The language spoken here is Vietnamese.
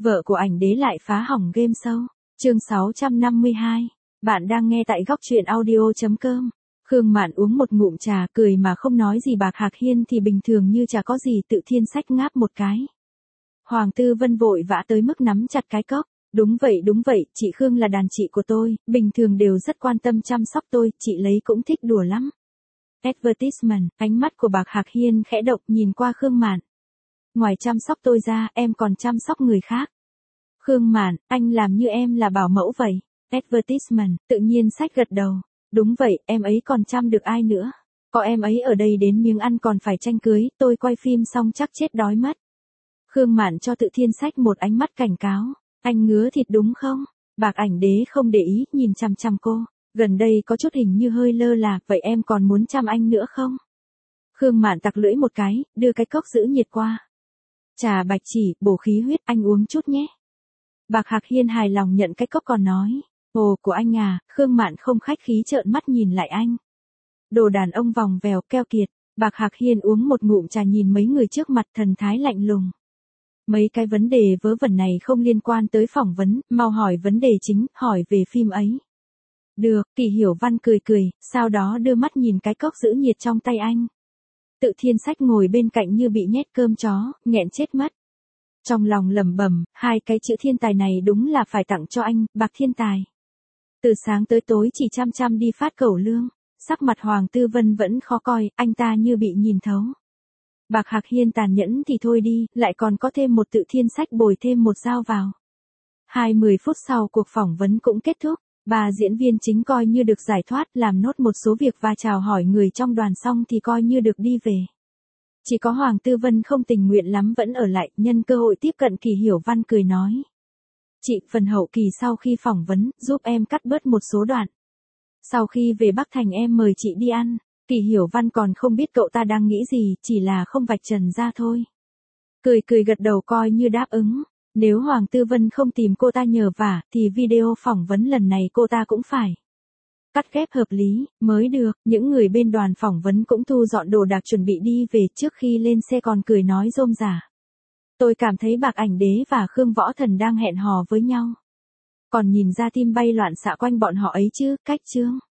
Vợ của ảnh đế lại phá hỏng game show. Chương 652. Bạn đang nghe tại góc truyện audio.com. Khương Mạn uống một ngụm trà cười mà không nói gì. Bạc Hạc Hiên thì bình thường như chả có gì, Tự Thiên Sách ngáp một cái. Hoàng Tư Vân vội vã tới mức nắm chặt cái cốc. Đúng vậy, chị Khương là đàn chị của tôi, bình thường đều rất quan tâm chăm sóc tôi, chị lấy cũng thích đùa lắm. Advertisement, ánh mắt của Bạc Hạc Hiên khẽ động nhìn qua Khương Mạn. Ngoài chăm sóc tôi ra, em còn chăm sóc người khác. Khương Mạn, anh làm như em là bảo mẫu vậy. Advertisement, Tự Nhiên Sách gật đầu. Đúng vậy, em ấy còn chăm được ai nữa. Có em ấy ở đây đến miếng ăn còn phải tranh cưới, tôi quay phim xong chắc chết đói mất. Khương Mạn cho Tự Thiên Sách một ánh mắt cảnh cáo. Anh ngứa thịt đúng không? Bạc ảnh đế không để ý, nhìn chằm chằm cô. Gần đây có chút hình như hơi lơ là, vậy em còn muốn chăm anh nữa không? Khương Mạn tặc lưỡi một cái, đưa cái cốc giữ nhiệt qua. Trà bạch chỉ, bổ khí huyết, anh uống chút nhé. Bạc Hạc Hiên hài lòng nhận cái cốc còn nói. Ồ, của anh à. Khương Mạn không khách khí trợn mắt nhìn lại anh. Đồ đàn ông vòng vèo, keo kiệt. Bạc Hạc Hiên uống một ngụm trà nhìn mấy người trước mặt thần thái lạnh lùng. Mấy cái vấn đề vớ vẩn này không liên quan tới phỏng vấn, mau hỏi vấn đề chính, hỏi về phim ấy. Được, Kỳ Hiểu Văn cười, sau đó đưa mắt nhìn cái cốc giữ nhiệt trong tay anh. Tự Thiên Sách ngồi bên cạnh như bị nhét cơm chó, nghẹn chết mất. Trong lòng lẩm bẩm, hai cái chữ thiên tài này đúng là phải tặng cho anh, Bạc Thiên Tài. Từ sáng tới tối chỉ chăm đi phát cẩu lương, sắc mặt Hoàng Tư Vân vẫn khó coi, anh ta như bị nhìn thấu. Bạc Hạc Hiên tàn nhẫn thì thôi đi, lại còn có thêm một Tự Thiên Sách bồi thêm một dao vào. 20 phút sau cuộc phỏng vấn cũng kết thúc, ba diễn viên chính coi như được giải thoát, làm nốt một số việc và chào hỏi người trong đoàn xong thì coi như được đi về. Chỉ có Hoàng Tư Vân không tình nguyện lắm vẫn ở lại, nhân cơ hội tiếp cận Kỳ Hiểu Văn cười nói. Chị, phần hậu kỳ sau khi phỏng vấn, giúp em cắt bớt một số đoạn. Sau khi về Bắc Thành em mời chị đi ăn. Kỳ Hiểu Văn còn không biết cậu ta đang nghĩ gì, chỉ là không vạch trần ra thôi. Cười gật đầu coi như đáp ứng. Nếu Hoàng Tư Vân không tìm cô ta nhờ vả, thì video phỏng vấn lần này cô ta cũng phải cắt ghép hợp lý, mới được. Những người bên đoàn phỏng vấn cũng thu dọn đồ đạc chuẩn bị đi về, trước khi lên xe còn cười nói rôm rả. Tôi cảm thấy Bạc ảnh đế và Khương Võ Thần đang hẹn hò với nhau. Còn nhìn ra tim bay loạn xạ quanh bọn họ ấy chứ, cách chương.